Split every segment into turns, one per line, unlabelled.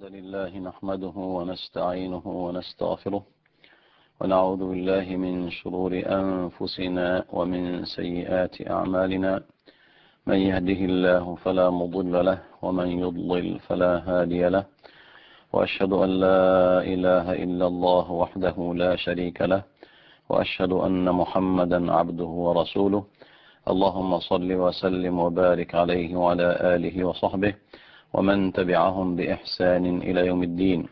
الحمد لله نحمده ونستعينه ونستغفره ونعوذ بالله من شرور أنفسنا ومن سيئات أعمالنا. من يهده الله فلا مضل له ومن يضلل فلا هادي له، وأشهد أن لا إله إلا الله وحده لا شريك له، وأشهد أن محمدا عبده ورسوله. اللهم صل وسلم وبارك عليه وعلى آله وصحبه ومن تبعهم بإحسان إلى يوم الدين.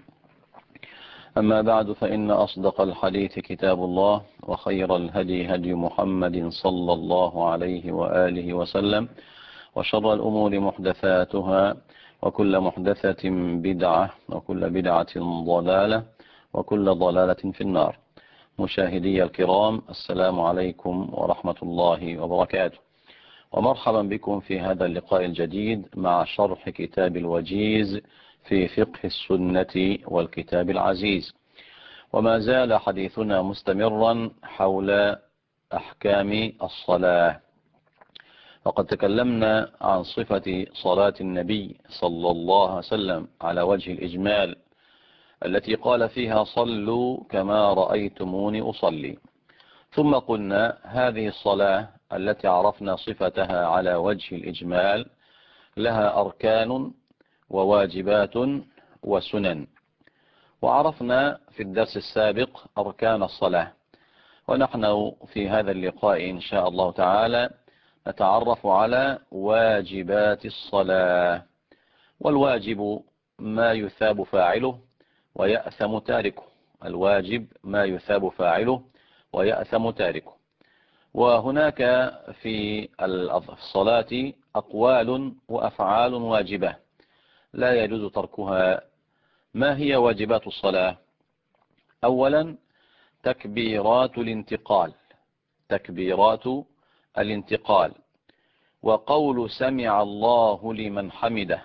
أما بعد، فإن أصدق الحديث كتاب الله، وخير الهدي هدي محمد صلى الله عليه وآله وسلم، وشر الأمور محدثاتها، وكل محدثة بدعة، وكل بدعة ضلالة، وكل ضلالة في النار. مشاهدي الكرام، السلام عليكم ورحمة الله وبركاته، ومرحبا بكم في هذا اللقاء الجديد مع شرح كتاب الوجيز في فقه السنة والكتاب العزيز. وما زال حديثنا مستمرا حول أحكام الصلاة، وقد تكلمنا عن صفة صلاة النبي صلى الله عليه وسلم على وجه الإجمال، التي قال فيها صلوا كما رأيتموني أصلي. ثم قلنا هذه الصلاة التي عرفنا صفتها على وجه الإجمال لها أركان وواجبات وسنن، وعرفنا في الدرس السابق أركان الصلاة. ونحن في هذا اللقاء إن شاء الله تعالى نتعرف على واجبات الصلاة. والواجب ما يثاب فاعله ويأثم تاركه. الواجب ما يثاب فاعله ويأثم تاركه. وهناك في الصلاة أقوال وأفعال واجبة لا يجوز تركها. ما هي واجبات الصلاة؟ أولا تكبيرات الانتقال، تكبيرات الانتقال، وقول سمع الله لمن حمده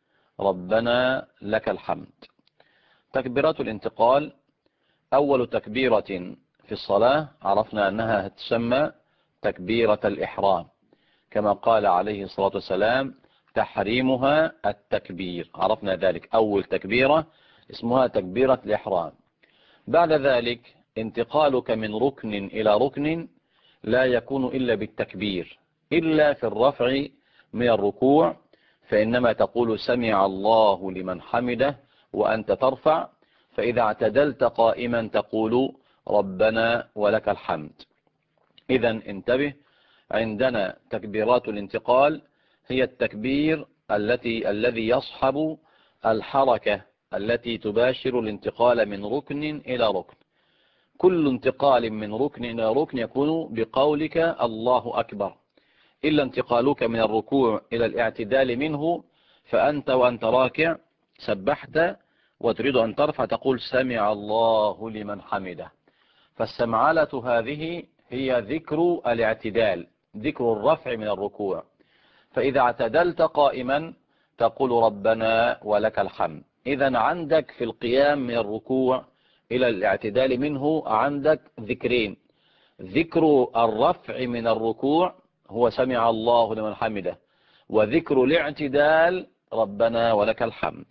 ربنا لك الحمد. تكبيرات الانتقال أول تكبيرة في الصلاة عرفنا أنها تسمى تكبيرة الإحرام، كما قال عليه الصلاة والسلام تحريمها التكبير، عرفنا ذلك. أول تكبيرة اسمها تكبيرة الإحرام. بعد ذلك انتقالك من ركن إلى ركن لا يكون إلا بالتكبير، إلا في الرفع من الركوع، فإنما تقول سمع الله لمن حمده وأنت ترفع، فإذا اعتدلت قائما تقول ربنا ولك الحمد. إذا انتبه، عندنا تكبيرات الانتقال هي التكبير الذي يصحب الحركة التي تباشر الانتقال من ركن إلى ركن. كل انتقال من ركن إلى ركن يكون بقولك الله أكبر، إلا انتقالك من الركوع إلى الاعتدال منه، فأنت وأنت راكع سبحت وتريد أن ترفع تقول سمع الله لمن حمده. فالسمعلة هذه هي ذكر الاعتدال، ذكر الرفع من الركوع. فإذا اعتدلت قائما تقول ربنا ولك الحمد. إذا عندك في القيام من الركوع إلى الاعتدال منه عندك ذكرين: ذكر الرفع من الركوع هو سمع الله لمن حمده، وذكر الاعتدال ربنا ولك الحمد.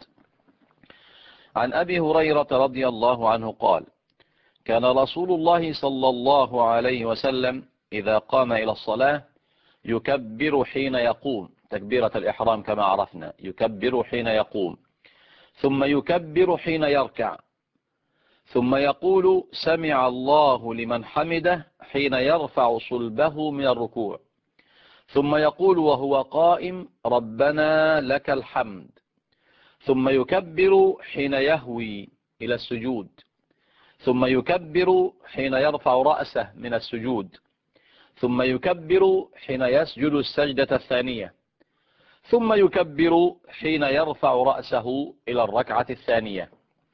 عن أبي هريرة رضي الله عنه قال: كان رسول الله صلى الله عليه وسلم إذا قام إلى الصلاة يكبر حين يقوم، تكبيرة الإحرام كما عرفنا، يكبر حين يقوم، ثم يكبر حين يركع، ثم يقول سمع الله لمن حمده حين يرفع صلبه من الركوع، ثم يقول وهو قائم ربنا لك الحمد، ثم يكبر حين يهوي إلى السجود، ثم يكبر حين يرفع رأسه من السجود، ثم يكبر حين يسجد السجدة الثانية، ثم يكبر حين يرفع رأسه إلى الركعة الثانية،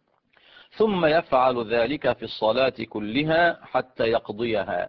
ثم يفعل ذلك في الصلاة كلها حتى يقضيها.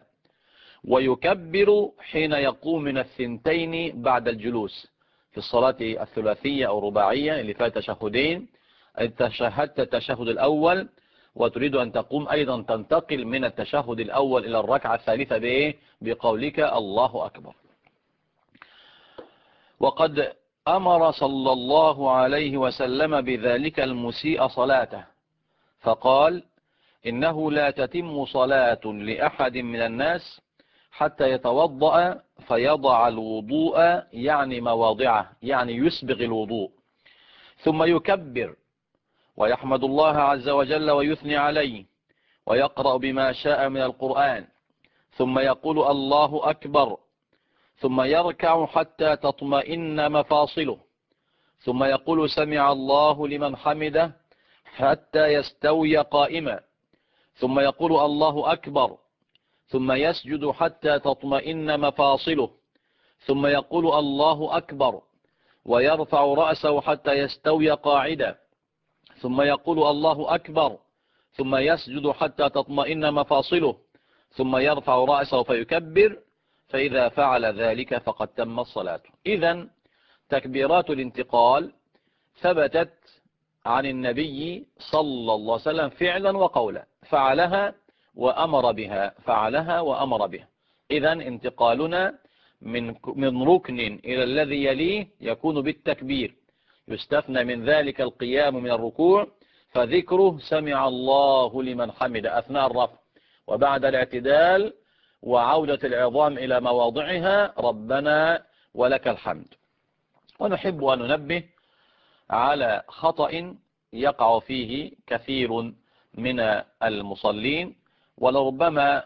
ويكبر حين يقوم من الثنتين بعد الجلوس في الصلاة الثلاثية أو الرباعية اللي فيها تشهدين. أنت شهدت التشهد الأول وتريد أن تقوم أيضا تنتقل من التشهد الأول إلى الركعة الثالثة بقولك الله أكبر. وقد أمر صلى الله عليه وسلم بذلك المسيء صلاته، فقال: إنه لا تتم صلاة لأحد من الناس حتى يتوضأ فيضع الوضوء، يعني مواضعه، يعني يسبغ الوضوء، ثم يكبر ويحمد الله عز وجل ويثني عليه ويقرأ بما شاء من القرآن، ثم يقول الله أكبر، ثم يركع حتى تطمئن مفاصله، ثم يقول سمع الله لمن حمده حتى يستوي قائما، ثم يقول الله أكبر، ثم يسجد حتى تطمئن مفاصله، ثم يقول الله أكبر ويرفع رأسه حتى يستوي قاعدا، ثم يقول الله أكبر، ثم يسجد حتى تطمئن مفاصله، ثم يرفع رأسه فيكبر، فإذا فعل ذلك فقد تم الصلاة. إذن تكبيرات الانتقال ثبتت عن النبي صلى الله عليه وسلم فعلا وقولا، فعلها وأمر بها، فعلها وأمر بها. إذن انتقالنا من ركن إلى الذي يليه يكون بالتكبير، يستثنى من ذلك القيام من الركوع، فذكره سمع الله لمن حمد أثناء الرفع، وبعد الاعتدال وعودة العظام إلى مواضعها ربنا ولك الحمد. ونحب أن ننبه على خطأ يقع فيه كثير من المصلين، ولربما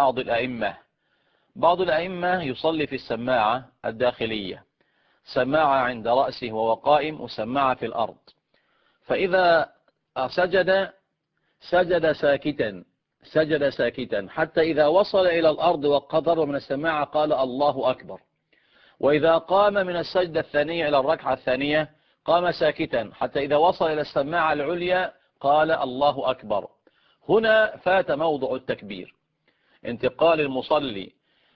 بعض الأئمة يصلي في السماعة الداخلية، سماعة عند رأسه وهو قائم وسماعة في الأرض، فإذا سجد ساكتا حتى إذا وصل إلى الأرض وقدر من السماعة قال الله أكبر، وإذا قام من السجدة الثانية إلى الركعة الثانية قام ساكتا حتى إذا وصل إلى السماعة العليا قال الله أكبر. هنا فات موضع التكبير. انتقال المصلي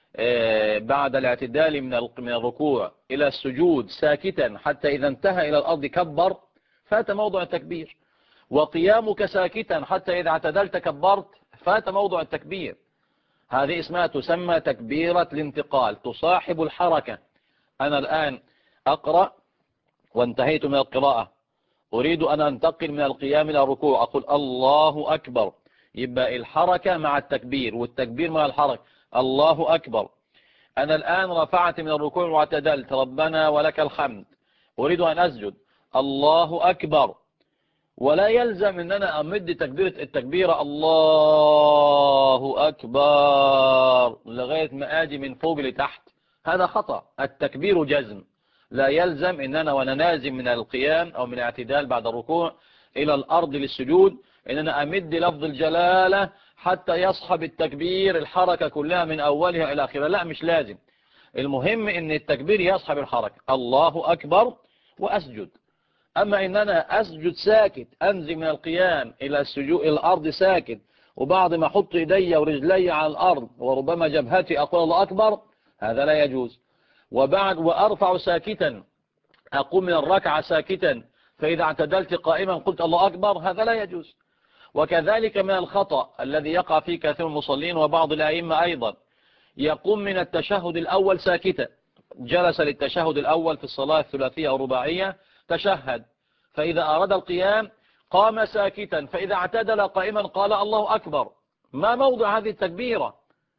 بعد الاعتدال من الركوع إلى السجود ساكتا حتى إذا انتهى إلى الأرض كبر، فات موضع التكبير. وقيامك ساكتا حتى إذا اعتدلت كبرت، فات موضع التكبير. هذه اسمها تسمى تكبيرة الانتقال، تصاحب الحركة. أنا الآن أقرأ وانتهيت من القراءة، أريد أن أنتقل من القيام إلى الركوع، أقول الله أكبر، يبقى الحركة مع التكبير والتكبير مع الحركة، الله أكبر. أنا الآن رفعت من الركوع واعتدلت، ربنا ولك الحمد، أريد أن أسجد، الله أكبر. ولا يلزم أن أنا أمد التكبيرة الله أكبر لغاية ما آجي من فوق لتحت، هذا خطأ. التكبير جزم، لا يلزم أن أنا وأنا نازم من القيام أو من الاعتدال بعد الركوع إلى الأرض للسجود أن أنا أمد لفظ الجلالة حتى يصحب التكبير الحركة كلها من أولها إلى آخرها، لا، مش لازم. المهم أن التكبير يصحب الحركة، الله أكبر وأسجد. أما إن أنا أسجد ساكت، أنزل من القيام إلى السجود إلى الأرض ساكت، وبعد ما أحط إيدي ورجلي على الأرض وربما جبهتي أقول الله أكبر، هذا لا يجوز. وأرفع ساكتا، أقوم من الركعة ساكتا، فإذا اعتدلت قائما قلت الله أكبر، هذا لا يجوز. وكذلك من الخطأ الذي يقع فيه كثير من المصلين وبعض الأئمة أيضا، يقوم من التشهد الأول ساكتا، جلس للتشهد الأول في الصلاة الثلاثية أو الرباعية، تشهد، فإذا أراد القيام قام ساكتا، فإذا اعتدل قائما قال الله أكبر. ما موضع هذه التكبيرة؟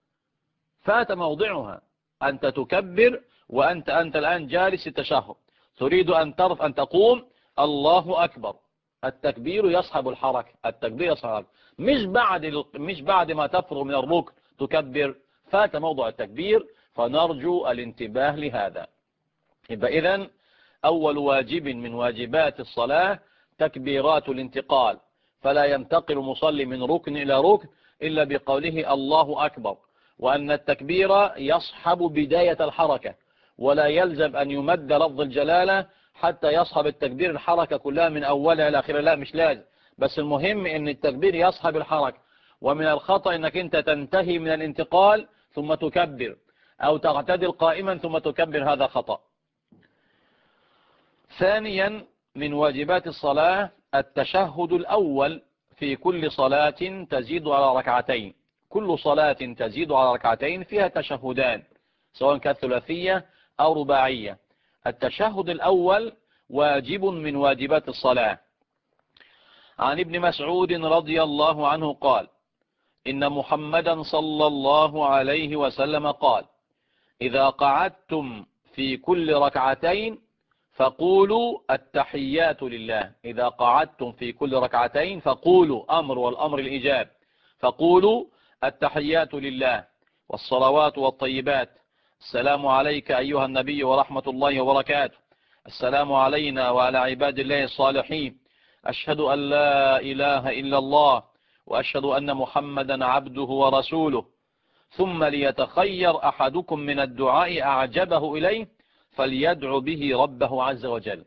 فات موضعها. أنت تكبر وأنت الآن جالس التشهد، تريد أن تقوم، الله أكبر. التكبير يصحب الحركة، التكبير يصحب الحركة، مش بعد ما تفرغ من الركن تكبر، فات موضع التكبير، فنرجو الانتباه لهذا. يبقى إذن أول واجب من واجبات الصلاة تكبيرات الانتقال، فلا ينتقل مصلي من ركن إلى ركن إلا بقوله الله أكبر، وأن التكبير يصحب بداية الحركة، ولا يلزم أن يمد لفظ الجلالة حتى يصحب التكبير الحركة كلها من أولها إلى آخرها، لا، مش لازم، بس المهم أن التكبير يصحب الحركة. ومن الخطأ أنك أنت تنتهي من الانتقال ثم تكبر، أو تعتدل قائما ثم تكبر، هذا خطأ. ثانيا من واجبات الصلاة التشهد الأول في كل صلاة تزيد على ركعتين. كل صلاة تزيد على ركعتين فيها تشهدان، سواء كانت ثلاثية أو رباعية. التشهد الأول واجب من واجبات الصلاة. عن ابن مسعود رضي الله عنه قال: إن محمدا صلى الله عليه وسلم قال: إذا قعدتم في كل ركعتين فقولوا التحيات لله. إذا قعدتم في كل ركعتين فقولوا، أمر والأمر الإجاب، فقولوا التحيات لله والصلوات والطيبات. السلام عليك أيها النبي ورحمة الله وبركاته. السلام علينا وعلى عباد الله الصالحين. أشهد أن لا إله إلا الله وأشهد أن محمدا عبده ورسوله. ثم ليتخير أحدكم من الدعاء أعجبه إليه فليدع به ربه عز وجل.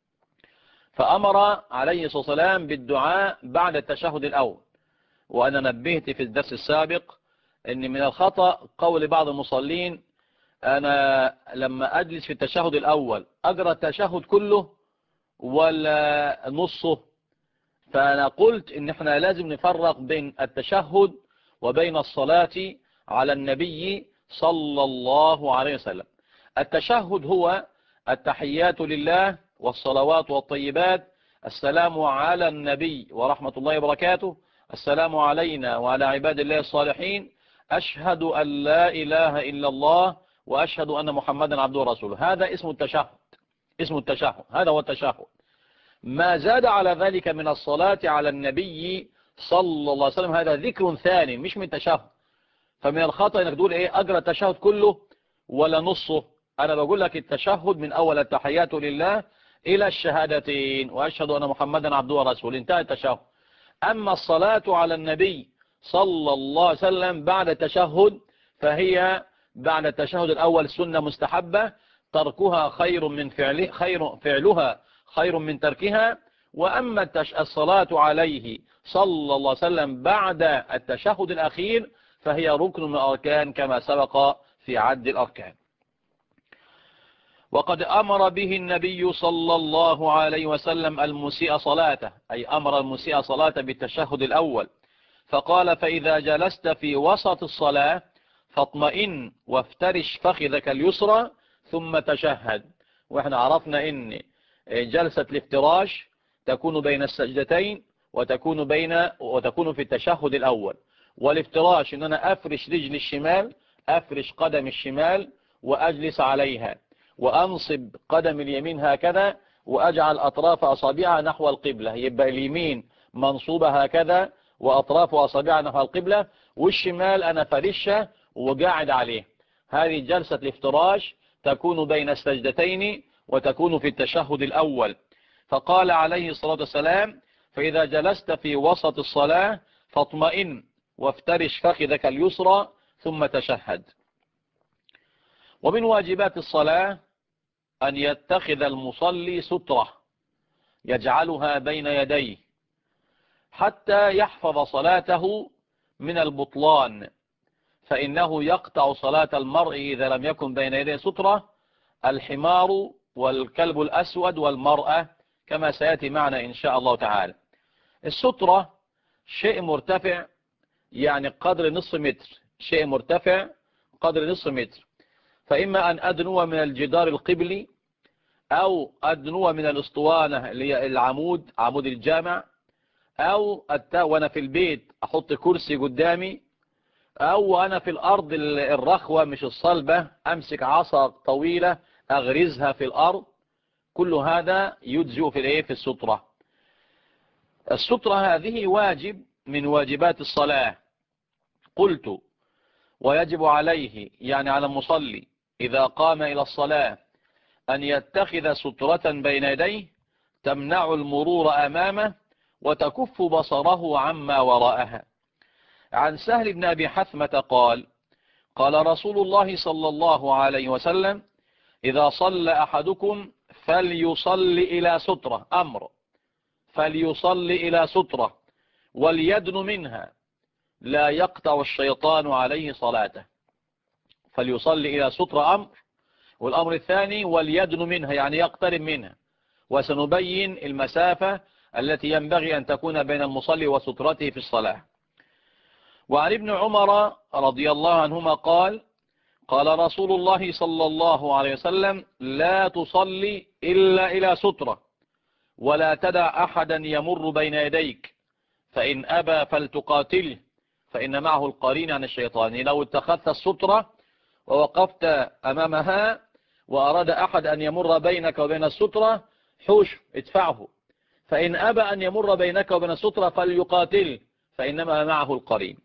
فأمر عليه الصلاة والسلام بالدعاء بعد التشهد الأول. وأنا نبهت في الدرس السابق أن من الخطأ قول بعض المصلين: أنا لما أجلس في التشهد الأول أقرأ التشهد كله ولا نصه. فأنا قلت إن احنا لازم نفرق بين التشهد وبين الصلاة على النبي صلى الله عليه وسلم. التشهد هو التحيات لله والصلوات والطيبات. السلام على النبي ورحمة الله وبركاته. السلام علينا وعلى عباد الله الصالحين. أشهد أن لا إله إلا الله وأشهد أن محمدا عبده ورسوله. هذا اسم التشهد، اسم التشهد، هذا هو التشهد. ما زاد على ذلك من الصلاة على النبي صلى الله عليه وسلم هذا ذكر ثاني مش من التشهد. فمن الخطأ انك تقول ايه اقرأ التشهد كله ولا نصه. انا بقول لك التشهد من اول التحيات لله الى الشهادتين واشهد ان محمدا عبده ورسوله، انتهى التشهد. اما الصلاة على النبي صلى الله عليه وسلم بعد التشهد فهي بعد التشهد الاول سنة مستحبة، تركها خير من فعلها خير من تركها. واما الصلاة عليه صلى الله عليه وسلم بعد التشهد الاخير فهي ركن من الأركان كما سبق في عد الأركان. وقد أمر به النبي صلى الله عليه وسلم المسيء صلاته، أي أمر المسيء صلاته بالتشهد الأول، فقال: فإذا جلست في وسط الصلاة فاطمئن وافترش فخذك اليسرى ثم تشهد. وإحنا عرفنا إن جلسة الافتراش تكون بين السجدتين وتكون في التشهد الأول. والافتراش ان انا افرش رجل الشمال، افرش قدم الشمال واجلس عليها، وانصب قدم اليمين هكذا واجعل اطراف اصابعها نحو القبلة. يبقى اليمين منصوبة هكذا واطراف اصابعها نحو القبلة، والشمال انا فرشها وقاعد عليه. هذه جلسة الافتراش تكون بين السجدتين وتكون في التشهد الاول. فقال عليه الصلاة والسلام: فاذا جلست في وسط الصلاة فاطمئن وافترش فخذك اليسرى ثم تشهد. ومن واجبات الصلاة أن يتخذ المصلي سترة يجعلها بين يديه حتى يحفظ صلاته من البطلان، فإنه يقطع صلاة المرء إذا لم يكن بين يديه سترة: الحمار والكلب الأسود والمرأة، كما سيأتي معنا إن شاء الله تعالى. السترة شيء مرتفع، يعني قدر نصف متر، شيء مرتفع قدر نصف متر. فإما أن أدنو من الجدار القبلي أو أدنو من الأسطوانة اللي هي العمود، عمود الجامع، أو وأنا في البيت أحط كرسي قدامي، أو أنا في الأرض الرخوة مش الصلبة أمسك عصا طويلة أغرزها في الأرض. كل هذا يجزئ في السترة. السترة هذه واجب من واجبات الصلاة. قلت: ويجب عليه، يعني على المصلي، إذا قام إلى الصلاة أن يتخذ سترة بين يديه تمنع المرور أمامه وتكف بصره عما وراءها. عن سهل بن أبي حثمة قال: قال رسول الله صلى الله عليه وسلم: إذا صلى أحدكم فليصلي إلى سترة، أمر، فليصلي إلى سترة وليدن منها لا يقطع الشيطان عليه صلاته. فليصلي إلى سترة أمر، والأمر الثاني وليدن منها يعني يقترب منها، وسنبين المسافة التي ينبغي أن تكون بين المصلي وسترته في الصلاة. وعن ابن عمر رضي الله عنهما قال: قال رسول الله صلى الله عليه وسلم: لا تصلي إلا إلى سترة، ولا تدع أحدا يمر بين يديك، فإن أبى فلتقاتله، فإن معه القرين عن الشيطان. لو اتخذت السترة ووقفت أمامها وأراد أحد أن يمر بينك وبين السترة، حوش ادفعه، فإن أبى أن يمر بينك وبين السترة فليقاتل، فإنما معه القرين.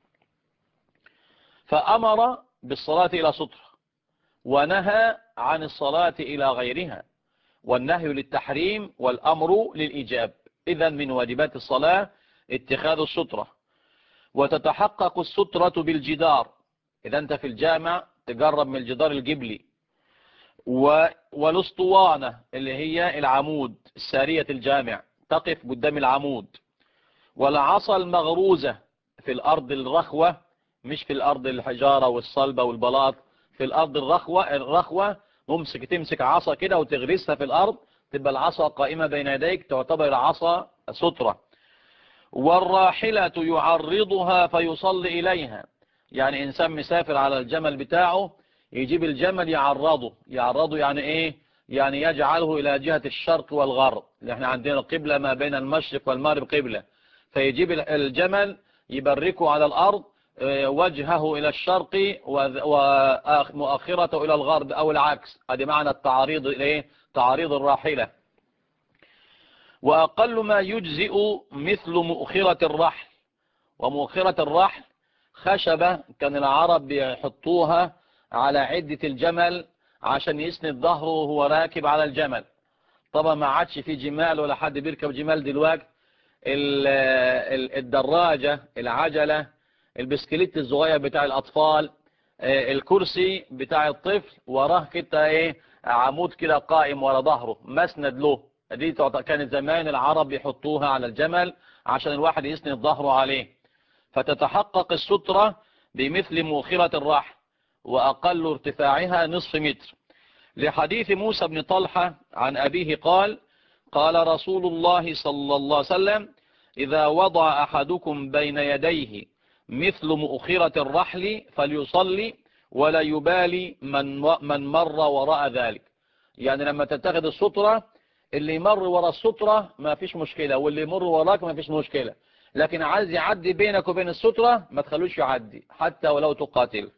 فأمر بالصلاة إلى سترة، ونهى عن الصلاة إلى غيرها، والنهي للتحريم والأمر للإيجاب. إذن من واجبات الصلاة اتخاذ السترة. وتتحقق السترة بالجدار. إذا أنت في الجامع تقرب من الجدار الجبلي، والاسطوانة اللي هي العمود السارية الجامع، تقف قدام العمود. والعصا المغروزة في الأرض الرخوة، مش في الأرض الحجارة والصلبة والبلاط، في الأرض الرخوة تمسك عصا كده وتغرسها في الأرض، تبقى العصا قائمة بين يديك، تعتبر العصا سترة. والراحلة يعرضها فيصلي إليها، يعني إنسان مسافر على الجمل بتاعه، يجيب الجمل يعرضه يعني إيه؟ يعني يجعله إلى جهة الشرق والغرب، اللي احنا عندنا القبلة ما بين المشرق والمغرب قبلة، فيجيب الجمل يبركه على الأرض، وجهه إلى الشرق ومؤخرته إلى الغرب أو العكس. هذا معنى التعريض، إليه تعريض الراحلة. وأقل ما يجزئ مثل مؤخرة الرحل. ومؤخرة الرحل خشبة كان العرب بيحطوها على عدة الجمل عشان يسند ظهره وهو راكب على الجمل. طبعا ما عادش في جمال ولا حد بيركب جمال دلوقتي. الدراجة، العجلة، البسكليت الصغير بتاع الأطفال، الكرسي بتاع الطفل وراه كده ايه، عمود كده قائم ورا ظهره مسند له. دي كانت زمان العرب يحطوها على الجمل عشان الواحد يسند ظهره عليه. فتتحقق السترة بمثل مؤخرة الرحل، وأقل ارتفاعها نصف متر، لحديث موسى بن طلحة عن أبيه قال: قال رسول الله صلى الله عليه وسلم: إذا وضع أحدكم بين يديه مثل مؤخرة الرحل فليصلي، ولا يبالي من مر وراء ذلك. يعني لما تتخذ السترة، اللي يمر وراء السترة ما فيش مشكلة، واللي يمر وراك ما فيش مشكلة، لكن عايز يعدي بينك وبين السترة ما تخلوش يعدي حتى ولو تقاتل.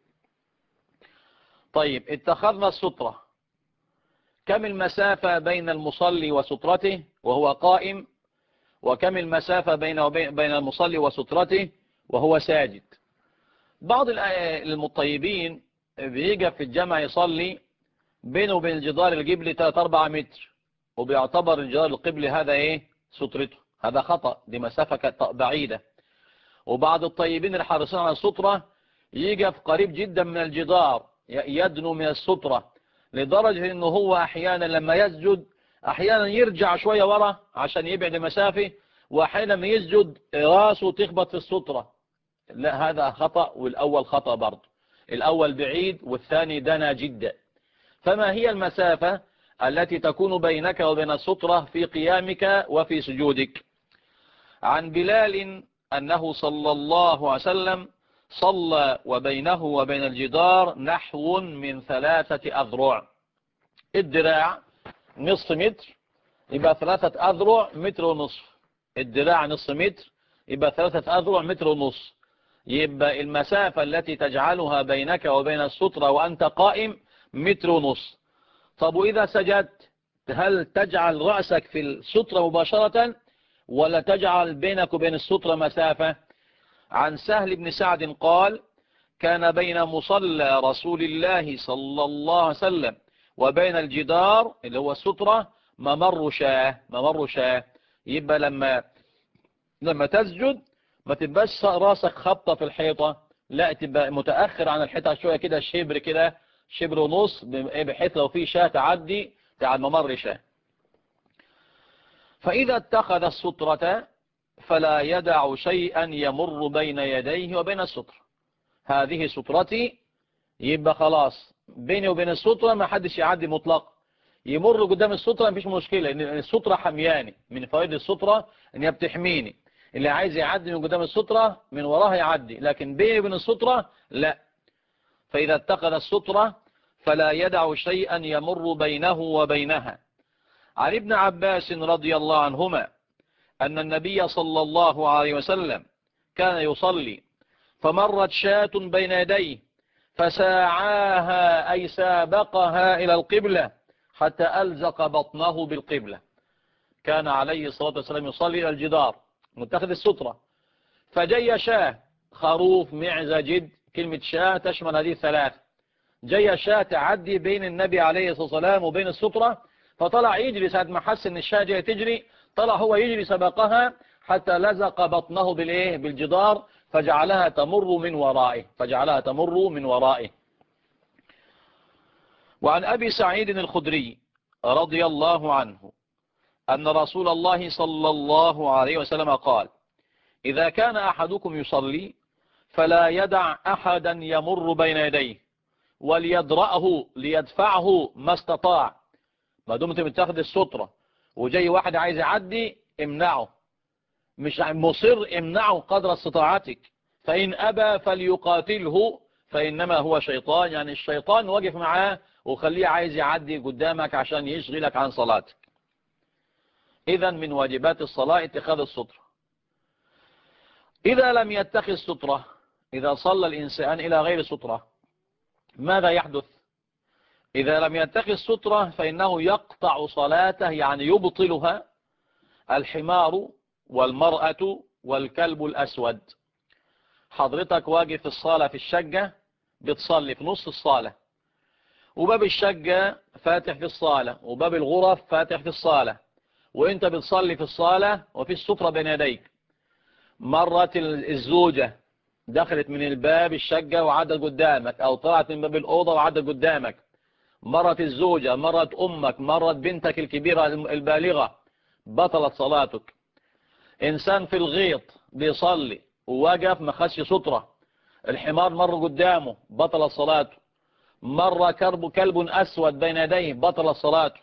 طيب، اتخذنا السترة، كم المسافة بين المصلي وسترته وهو قائم؟ وكم المسافة بين المصلي وسترته وهو ساجد؟ بعض المطيبين بيجي في الجامع يصلي بينه وبين الجدار القبلي 3-4 متر، وبيعتبر الجدار القبلي هذا ايه؟ سترته. هذا خطأ، دي مسافة بعيدة. وبعض الطيبين الحارسين على السترة يقف قريب جدا من الجدار، يدنو من السترة، لدرجة انه هو احيانا لما يسجد احيانا يرجع شوية ورا عشان يبعد المسافة، واحيانا لما يسجد راسه تخبط في السترة. لا، هذا خطأ، والاول خطأ برضه. الاول بعيد والثاني دنا جدا. فما هي المسافة التي تكون بينك وبين السترة في قيامك وفي سجودك؟ عن بلال أنه صلى الله عليه وسلم صلى وبينه وبين الجدار نحو من 3 أذرع. الدراع نصف متر، يبقى 3 أذرع 1.5 متر. الدراع نصف متر، يبقى 3 أذرع 1.5 متر. يبقى المسافة التي تجعلها بينك وبين السترة وأنت قائم 1.5 متر. طب وإذا سجدت، هل تجعل رأسك في السترة مباشرة ولا تجعل بينك وبين السترة مسافة؟ عن سهل بن سعد قال: كان بين مصلى رسول الله صلى الله عليه وسلم وبين الجدار اللي هو السترة ممر شاه. يبقى لما تسجد ما تبقاش راسك خبطة في الحيطة، لا، تبقى متأخر عن الحيطة شوية كده، شبر كده، 1.5 شبر، بحيث لو في شاه تعدي ممر شاه. فإذا اتخذ السترة فلا يدع شيئا يمر بين يديه وبين السترة. هذه سترتي، يبقى خلاص بيني وبين السترة ما حدش يعدي مطلق. يمر قدام السترة مفيش مشكلة، ان السترة حمياني. من فوائد السترة ان هي بتحميني، اللي عايز يعدي من قدام السترة من وراها يعدي، لكن بيني وبين السترة لا. فإذا اتخذ السترة فلا يدع شيئا يمر بينه وبينها. عن ابن عباس رضي الله عنهما أن النبي صلى الله عليه وسلم كان يصلي فمرت شاة بين يديه فساعاها أي سابقها إلى القبلة حتى ألزق بطنه بالقبلة. كان عليه الصلاة والسلام يصلي إلى الجدار متخذ السترة، فجي شاة، خروف، معزة، جد، كلمة شاة تشمل هذه الثلاث. جي شاة تعدي بين النبي عليه الصلاة والسلام وبين السترة، فطلع يجري ساعة ما حس ان الشاة جاية تجري، طلع هو يجري سبقها حتى لزق بطنه بالجدار فجعلها تمر من ورائه. وعن أبي سعيد الخدري رضي الله عنه أن رسول الله صلى الله عليه وسلم قال: إذا كان أحدكم يصلي فلا يدع أحدا يمر بين يديه وليدرأه ليدفعه ما استطاع. ما دمت متاخد السترة وجاي واحد عايز يعدي امنعه، مش مصر امنعه قدر استطاعتك، فإن أبى فليقاتله فإنما هو شيطان، يعني الشيطان واقف معاه وخليه عايز يعدي قدامك عشان يشغلك عن صلاتك. إذا من واجبات الصلاة اتخاذ السترة. إذا لم يتخذ سترة، إذا صلى الإنسان إلى غير سترة ماذا يحدث؟ إذا لم يتخذ سترة فإنه يقطع صلاته، يعني يبطلها الحمار والمرأة والكلب الأسود. حضرتك واقف في الصالة في الشقة بتصلي في نص الصالة، وباب الشقة فاتح في الصالة وباب الغرف فاتح في الصالة، وانت بتصلي في الصالة وفي السترة بين يديك. مرت الزوجة دخلت من الباب الشقة وعدت قدامك، أو طلعت من باب الأوضة وعدت قدامك. مرت الزوجة، مرت أمك، مرت بنتك الكبيرة البالغة، بطلت صلاتك. إنسان في الغيط بيصلي ووقف ما خدش سترة، الحمار مر قدامه بطلت صلاته. مر كلب أسود بين يديه بطلت صلاته.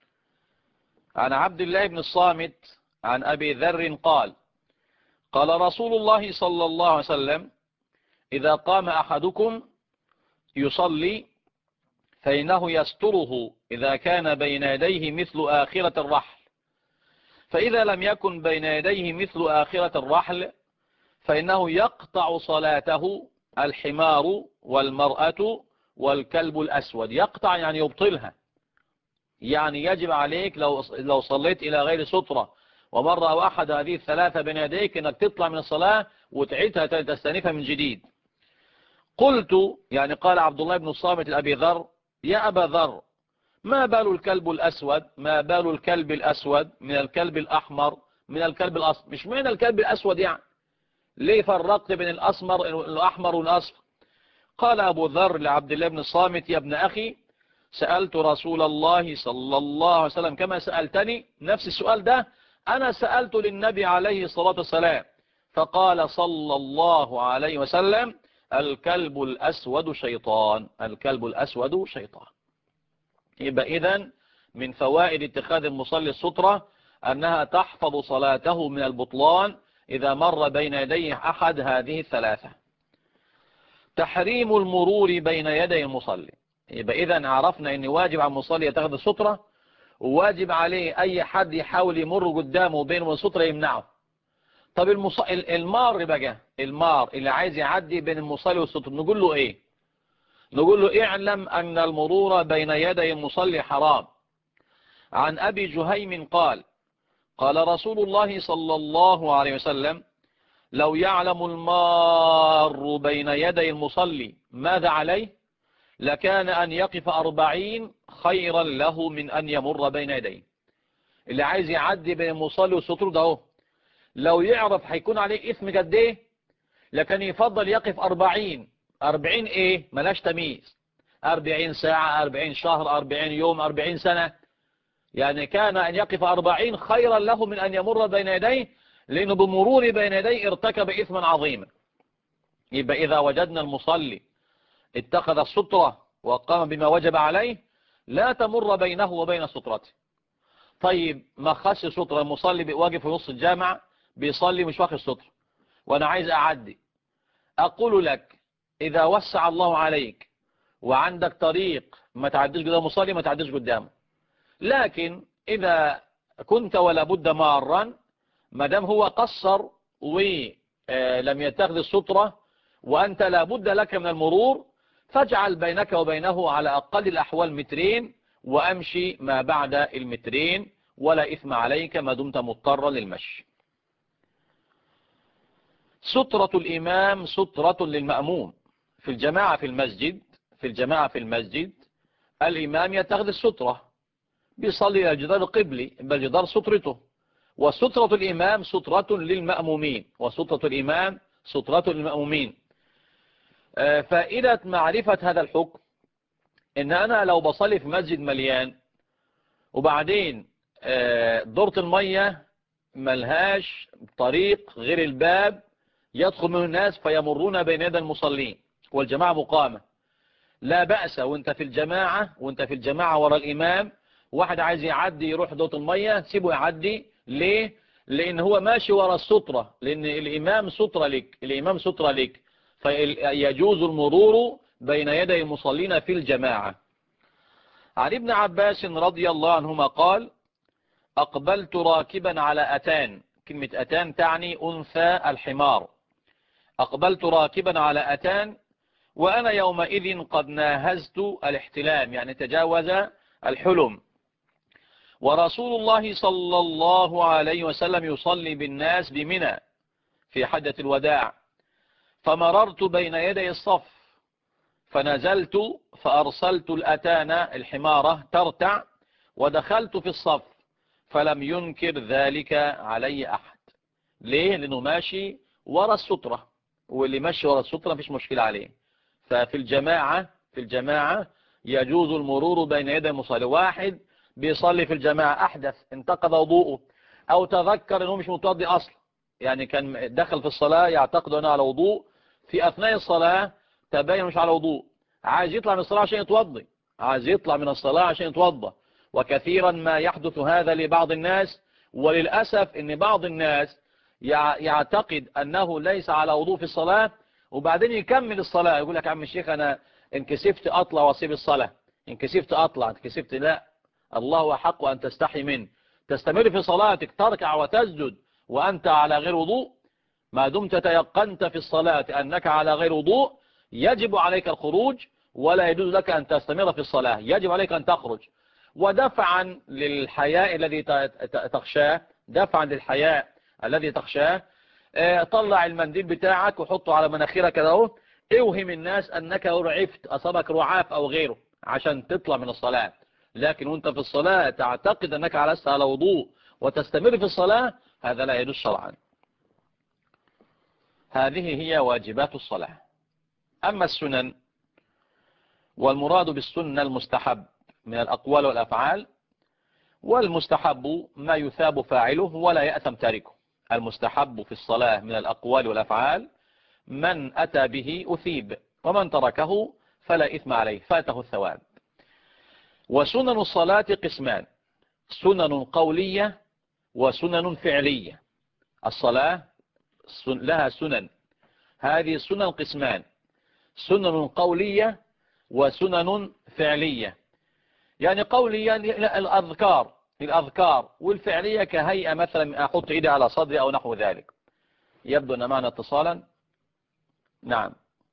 عن عبد الله بن الصامت عن أبي ذر قال: قال رسول الله صلى الله عليه وسلم: إذا قام أحدكم يصلي فإنه يستره إذا كان بين يديه مثل آخرة الرحل، فإذا لم يكن بين يديه مثل آخرة الرحل فإنه يقطع صلاته الحمار والمرأة والكلب الأسود. يقطع يعني يبطلها، يعني يجب عليك لو صليت إلى غير سترة ومر أو أحد هذه الثلاثة بين يديك أنك تطلع من الصلاة وتعيدها تستنفها من جديد. قلت، يعني قال عبد الله بن الصامت لأبي ذر: يا أبا ذر، ما بال الكلب الأسود؟ ما بال الكلب الأسود من الكلب الأحمر من الكلب الأصفر؟ مش معنى الكلب الأسود يعني ليه فرقت بين الأحمر والأصفر؟ قال أبو ذر لعبد الله بن الصامت: يا ابن أخي، سألت رسول الله صلى الله عليه وسلم كما سألتني، نفس السؤال ده أنا سألت للنبي عليه الصلاة والسلام، فقال صلى الله عليه وسلم: الكلب الأسود شيطان. الكلب الأسود شيطان. يبقى إذن من فوائد اتخاذ المصلي السترة أنها تحفظ صلاته من البطلان إذا مر بين يديه أحد هذه الثلاثة. تحريم المرور بين يدي المصلي. يبقى إذن عرفنا أن واجب على المصلي يتخذ السترة، وواجب عليه أي حد يحاول يمر قدامه بين السترة يمنعه. طب المار بقى، المار اللي عايز يعدي بين المصلي والسترة نقول له إيه؟ نقول له: اعلم أن المرور بين يدي المصلي حرام. عن أبي جهيم قال: قال رسول الله صلى الله عليه وسلم: لو يعلم المار بين يدي المصلي ماذا عليه لكان أن يقف 40 خيرا له من أن يمر بين يديه. اللي عايز يعدي بين المصلي والستر ده لو يعرف هيكون عليه إثم قد ايه لكن يفضل يقف 40 ايه ملاش تمييز، 40 ساعة، 40 شهر، 40 يوم، 40 سنة، يعني كان أن يقف 40 خيرا له من أن يمر بين يديه، لأنه بمرور بين يديه ارتكب إثما عظيما. يبقى إذا وجدنا المصلي اتخذ السترة وقام بما وجب عليه لا تمر بينه وبين سترته. طيب ما خش سترة، المصلي واقف في نص الجامع بيصلي مش واخد سترة وأنا عايز أعدي، أقول لك إذا وسع الله عليك وعندك طريق ما تعديش قدام مصلي ما تعديش قدامه. لكن إذا كنت ولا بد مارا، ما دام هو قصر ولم يتخذ السترة وأنت لا بد لك من المرور، فاجعل بينك وبينه على أقل الأحوال مترين، وأمشي ما بعد المترين ولا إثم عليك ما دمت مضطرا للمشي. سترة الإمام سترة للمأموم. في الجماعة في المسجد الإمام يتخذ السترة، بيصلي إلى الجدار القبلي، بالجدار سترته، وسترة الإمام سترة للمأمومين. فائدة معرفة هذا الحكم إن أنا لو بصلي في مسجد مليان وبعدين دورة المية ملهاش طريق غير الباب يدخل منه الناس فيمرون بين يدي المصلين والجماعة مقامة، لا بأس وانت في الجماعة وراء الإمام، واحد عايز يعدي يروح دورة المية سيبه يعدي. ليه؟ لأن هو ماشي وراء السترة، لأن الإمام سترة لك فيجوز المرور بين يدي المصلين في الجماعة. عن ابن عباس رضي الله عنهما قال: أقبلت راكبا على أتان. كلمة أتان تعني أنثى الحمار. أقبلت راكبا على أتان وأنا يومئذ قد ناهزت الاحتلام، يعني تجاوز الحلم، ورسول الله صلى الله عليه وسلم يصلي بالناس بمنى في حجة الوداع، فمررت بين يدي الصف فنزلت فأرسلت الأتان الحمارة ترتع ودخلت في الصف، فلم ينكر ذلك علي أحد. ليه؟ لأنه ماشي وراء السترة، واللي ماشي وراء السترة مفيش مشكلة عليه. ففي الجماعة يجوز المرور بين يدي المصلي. واحد بيصلي في الجماعة أحدث انتقض وضوءه أو تذكر أنه مش متوضي أصلا، يعني كان دخل في الصلاة يعتقد أنه على وضوء، في أثناء الصلاة تبين مش على وضوء، عايز يطلع من الصلاة عشان يتوضى، وكثيرا ما يحدث هذا لبعض الناس. وللأسف أن بعض الناس يعتقد أنه ليس على وضوء في الصلاة وبعدين يكمل الصلاة، يقول لك عم الشيخ أنا انكسفت أطلع وأسيب الصلاة، انكسفت لا، الله حق أن تستحي منه، تستمر في صلاتك تركع وتسجد وأنت على غير وضوء، ما دمت تيقنت في الصلاة أنك على غير وضوء يجب عليك الخروج، ولا يجوز لك أن تستمر في الصلاة، يجب عليك أن تخرج. ودفعا للحياء الذي تخشاه طلع المنديل بتاعك وحطه على مناخيرك كده، اوهم الناس أنك رعفت، أصابك رعاف أو غيره عشان تطلع من الصلاة. لكن وانت في الصلاة تعتقد أنك لست على وضوء وتستمر في الصلاة، هذا لا يجوز شرعا. هذه هي واجبات الصلاة. أما السنن، والمراد بالسنة المستحب من الأقوال والأفعال، والمستحب ما يثاب فاعله ولا يأثم تاركه. المستحب في الصلاة من الأقوال والأفعال من أتى به أثيب، ومن تركه فلا إثم عليه فاته الثواب. وسنن الصلاة قسمان: سنن قولية وسنن فعلية. الصلاة لها سنن، هذه السنن قسمان: سنن قولية وسنن فعلية. يعني قولية الأذكار، والفعلية كهيئة مثلا أحط إيدي على صدري أو نحو ذلك. يبدو أن معنا اتصالا. نعم،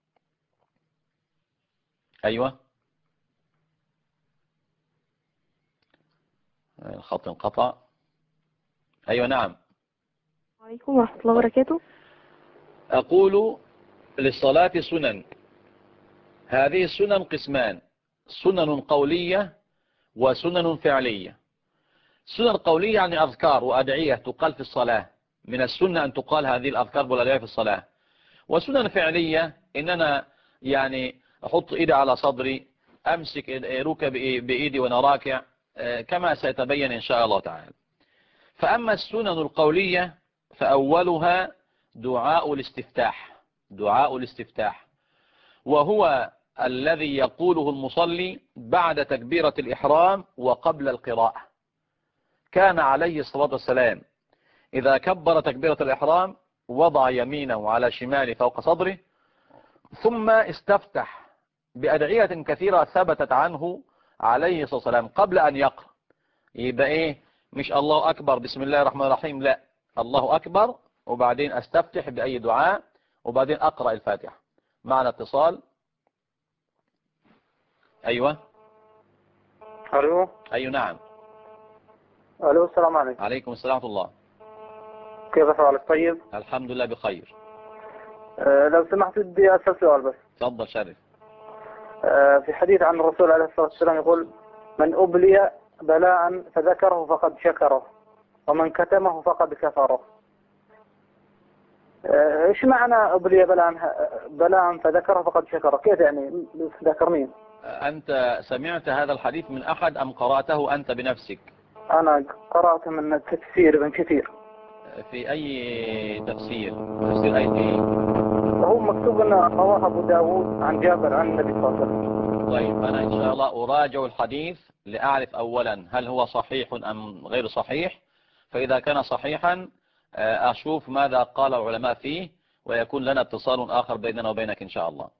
أيوة، الخط انقطع. أيوة نعم.
عليكم ورحمة الله وبركاته.
أقول للصلاة سنن، هذه السنن قسمان: سنن قولية وسنن فعلية. سنن قولية يعني أذكار وأدعية تقال في الصلاة، من السنة أن تقال هذه الأذكار والأدعية في الصلاة. وسنن فعلية إن أنا يعني أحط إيدي على صدري، أمسك ركبي بإيدي وأنا راكع، كما سيتبين إن شاء الله تعالى. فأما السنن القولية فأولها دعاء الاستفتاح، وهو الذي يقوله المصلي بعد تكبيرة الإحرام وقبل القراءة. كان عليه الصلاة والسلام إذا كبر تكبيرة الإحرام وضع يمينه على شماله فوق صدره ثم استفتح بأدعية كثيرة ثبتت عنه عليه الصلاة والسلام قبل أن يقرأ. يبقى إيه؟ مش الله أكبر بسم الله الرحمن الرحيم، لا، الله أكبر وبعدين أستفتح بأي دعاء وبعدين أقرأ الفاتحة. معنا اتصال. أيوة.
الو.
أيوة نعم.
الو، السلام عليكم.
عليكم السلام ورحمة الله.
كيف حالك؟ طيب.
الحمد لله بخير.
لو سمحت بدي اسال سؤال بس.
تفضل شرف.
في حديث عن الرسول عليه الصلاه والسلام يقول: من ابلي بلاء فذكره فقد شكره، ومن كتمه فقد كفره. ايش معنى ابلي بلاء فذكره فقد شكره؟ كيف يعني؟ ذكرني.
أنت سمعت هذا الحديث من أحد أم قرأته أنت بنفسك؟
انا قرات من تفسير ابن كثير.
في أي تفسير؟ تفسير أي إيه؟
هو مكتوب ان رواه ابو داود عن جابر عن النبي صلى الله عليه وسلم.
طيب أنا إن شاء الله أراجع الحديث لأعرف أولا هل هو صحيح أم غير صحيح، فإذا كان صحيحا أشوف ماذا قال العلماء فيه، ويكون لنا اتصال آخر بيننا وبينك إن شاء الله.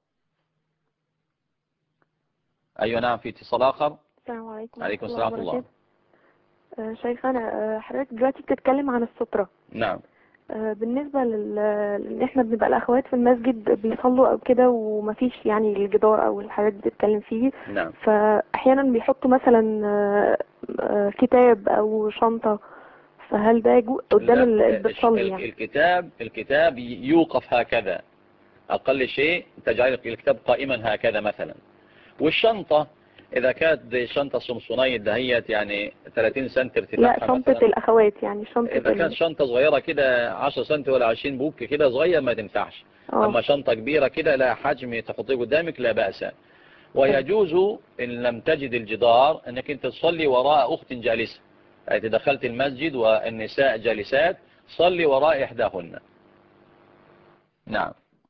أيوة نعم، في اتصال آخر.
السلام عليكم.
عليكم السلام ورحمة الله.
شيخنا، حضرتك دلوقتي بتتكلم عن السترة.
نعم.
بالنسبة لان احنا بنبقى الاخوات في المسجد بيصلوا او كده ومفيش يعني الجدار او الحاجات دي بتتكلم فيه.
نعم.
فاحيانا بيحطوا مثلا كتاب او شنطة، فهل ده قدام اللي بتصلي يعني؟
الكتاب يوقف هكذا، أقل شيء تجعل الكتاب قائما هكذا مثلا. والشنطة إذا كانت شنطة سمسونية دهيت يعني 30 سم ارتفاعها،
لا، شنطة
مثلا
الأخوات يعني شنطة
إذا كانت شنطة صغيرة كده 10 سم ولا 20 بوك كده صغير ما تنفعش. أما شنطة كبيرة كده لا حجم تحطيه قدامك لا بأس. ويجوز إن لم تجد الجدار أنك أنت تصلي وراء أخت جالسة، أي دخلت المسجد والنساء جالسات، صلي وراء إحداهن. نعم.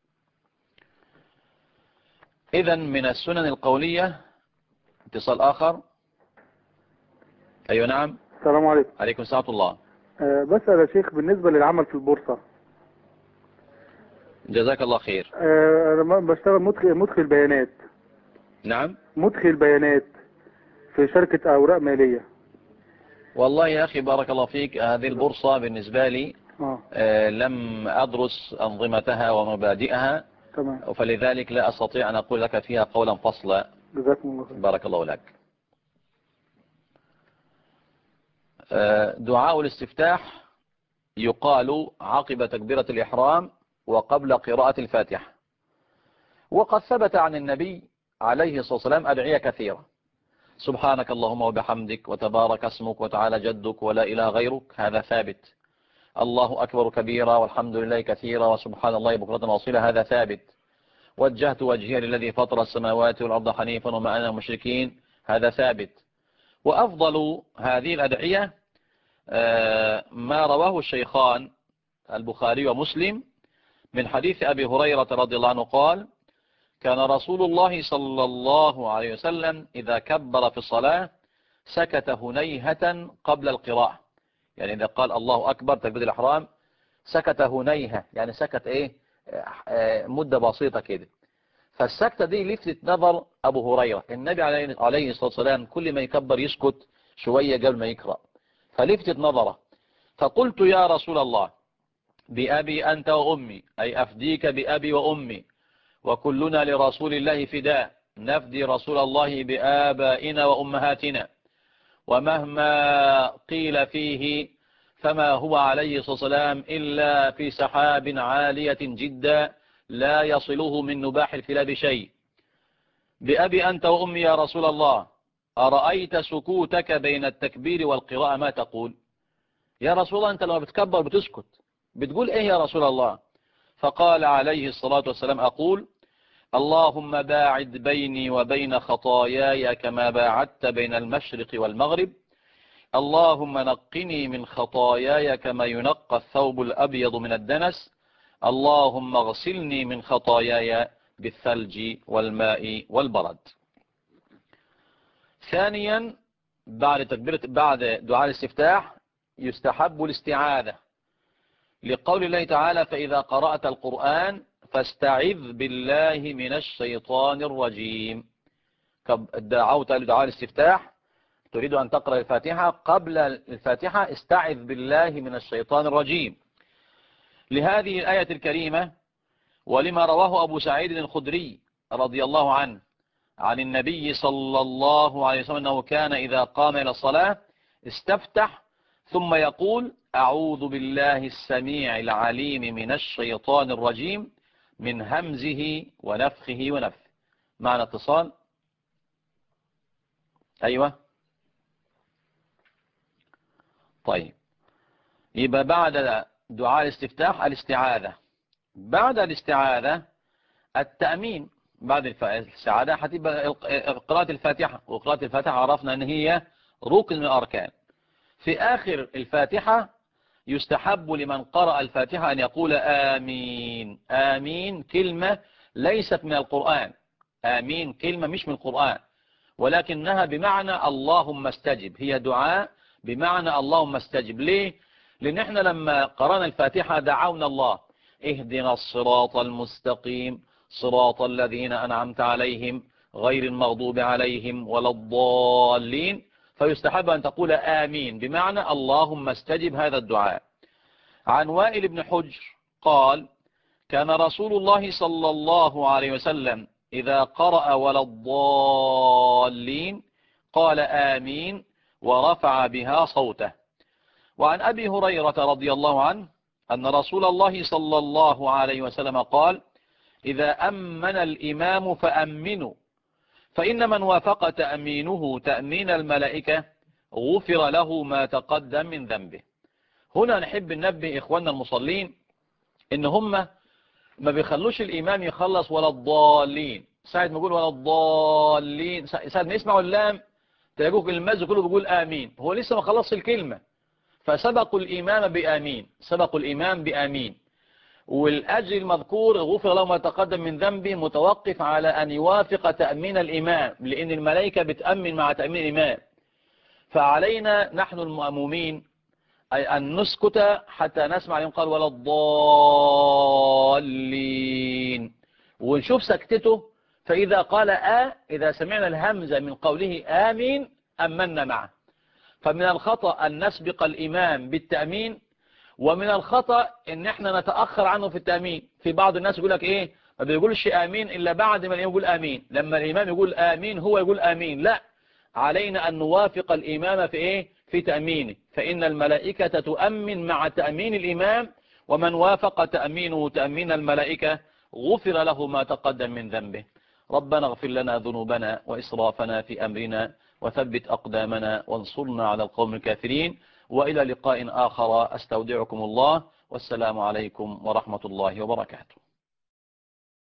إذن من السنن القولية. اتصال آخر. أيوة نعم.
السلام عليكم.
عليكم السلام ورحمة الله.
بسأل يا شيخ بالنسبة للعمل في البورصة.
جزاك الله خير.
أنا بشتغل مدخل بيانات.
نعم.
مدخل بيانات في شركة أوراق مالية.
والله يا أخي بارك الله فيك، هذه البورصة بالنسبة لي لم أدرس أنظمتها ومبادئها،
تمام.
فلذلك لا أستطيع أن أقول لك فيها قولا فصلا.
جزاكم الله خير.
بارك الله لك. دعاء الاستفتاح يقال عقب تكبيرة الإحرام وقبل قراءة الفاتحة. وقد ثبت عن النبي عليه الصلاة والسلام أدعية كثيرة: سبحانك اللهم وبحمدك وتبارك اسمك وتعالى جدك ولا إله غيرك، هذا ثابت. الله أكبر كبيرا والحمد لله كثيرا وسبحان الله بكرة وأصيلا، هذا ثابت. وجهت وجهي للذي فطر السماوات والأرض حنيفا وما أنا مشركين، هذا ثابت. وأفضل هذه الأدعية ما رواه الشيخان البخاري ومسلم من حديث أبي هريرة رضي الله عنه قال: كان رسول الله صلى الله عليه وسلم إذا كبر في الصلاة سكت هنيهة قبل القراءة. يعني إذا قال الله أكبر تكبير الإحرام سكت هنيهة، يعني سكت مدة بسيطة كده. فالسكتة دي لفتت نظر أبو هريرة. النبي عليه الصلاة والسلام كل ما يكبر يسكت شوية قبل ما يقرأ، فلفتت نظره. فقلت يا رسول الله بأبي أنت وأمي، أي أفديك بأبي وأمي، وكلنا لرسول الله فداء، نفدي رسول الله بآبائنا وأمهاتنا، ومهما قيل فيه فما هو عليه الصلاة والسلام إلا في سحاب عالية جدا لا يصله من نباح الكلاب شيء. بأبي أنت وأمي يا رسول الله، أرأيت سكوتك بين التكبير والقراءة ما تقول؟ يا رسول الله أنت لما بتكبر بتسكت، بتقول إيه يا رسول الله؟ فقال عليه الصلاة والسلام: أقول اللهم باعد بيني وبين خطاياي كما باعدت بين المشرق والمغرب، اللهم نقني من خطاياي كما ينقى الثوب الأبيض من الدنس، اللهم اغسلني من خطاياي بالثلج والماء والبرد. ثانيا، بعد دعاء الاستفتاح يستحب الاستعاذة، لقول الله تعالى: فإذا قرأت القرآن فاستعذ بالله من الشيطان الرجيم. دعوت لدعاء الاستفتاح، تريد أن تقرأ الفاتحة، قبل الفاتحة استعذ بالله من الشيطان الرجيم لهذه الآية الكريمة، ولما رواه أبو سعيد الخدري رضي الله عنه عن النبي صلى الله عليه وسلم أنه كان إذا قام إلى الصلاة استفتح ثم يقول أعوذ بالله السميع العليم من الشيطان الرجيم من همزه ونفخه ونفثه. معنى اتصال. أيوة. طيب، يبقى بعد دعاء الاستفتاح الاستعاذة، بعد الاستعاذة التأمين، بعد الاستعاذة هتبقى قراءة الفاتحة، وقراءة الفاتحة عرفنا أن هي ركن من الأركان. في آخر الفاتحة يستحب لمن قرأ الفاتحة أن يقول آمين. آمين كلمة ليست من القرآن، آمين كلمة مش من القرآن، ولكنها بمعنى اللهم استجب، هي دعاء بمعنى اللهم استجب. ليه؟ لأن احنا لما قرأنا الفاتحة دعونا الله اهدنا الصراط المستقيم صراط الذين أنعمت عليهم غير المغضوب عليهم ولا الضالين، فيستحب أن تقول آمين بمعنى اللهم استجب هذا الدعاء. عن وائل بن حجر قال كان رسول الله صلى الله عليه وسلم إذا قرأ ولا الضالين قال آمين ورفع بها صوته. وعن أبي هريرة رضي الله عنه أن رسول الله صلى الله عليه وسلم قال إذا أمن الإمام فأمنوا فإن من وافق تأمينه تأمين الملائكة غفر له ما تقدم من ذنبه. هنا نحب ننبه إخواننا المصلين إن هم ما بيخلوش الإمام يخلص ولا الضالين، ساعة ما يقول ولا الضالين ساعة ما يسمعوا اللام تلاقوه المزج كله بيقول آمين، هو لسه ما خلصش الكلمة، فسبقوا الإمام بآمين، سبقوا الإمام بآمين. والأجر المذكور غفر له ما تقدم من ذنبه متوقف على أن يوافق تأمين الإمام، لأن الملائكة بتأمن مع تأمين الإمام. فعلينا نحن المأمومين أي أن نسكت حتى نسمع الإمام قال ولا الضالين ونشوف سكتته، فإذا قال إذا سمعنا الهمزة من قوله آمين أمنا معه. فمن الخطأ أن نسبق الإمام بالتأمين، ومن الخطأ ان احنا نتأخر عنه في التأمين. في بعض الناس يقول لك ايه ما بيقولش آمين إلا بعد ما الإمام يقول آمين، لما الإمام يقول آمين هو يقول آمين. لا، علينا أن نوافق الإمام في ايه في تأمينه، فإن الملائكة تؤمن مع تأمين الإمام، ومن وافق تأمينه تأمين الملائكة غفر له ما تقدم من ذنبه. ربنا اغفر لنا ذنوبنا وإسرافنا في أمرنا وثبت أقدامنا وانصرنا على القوم الكافرين. وإلى لقاء آخر أستودعكم الله، والسلام عليكم ورحمة الله وبركاته.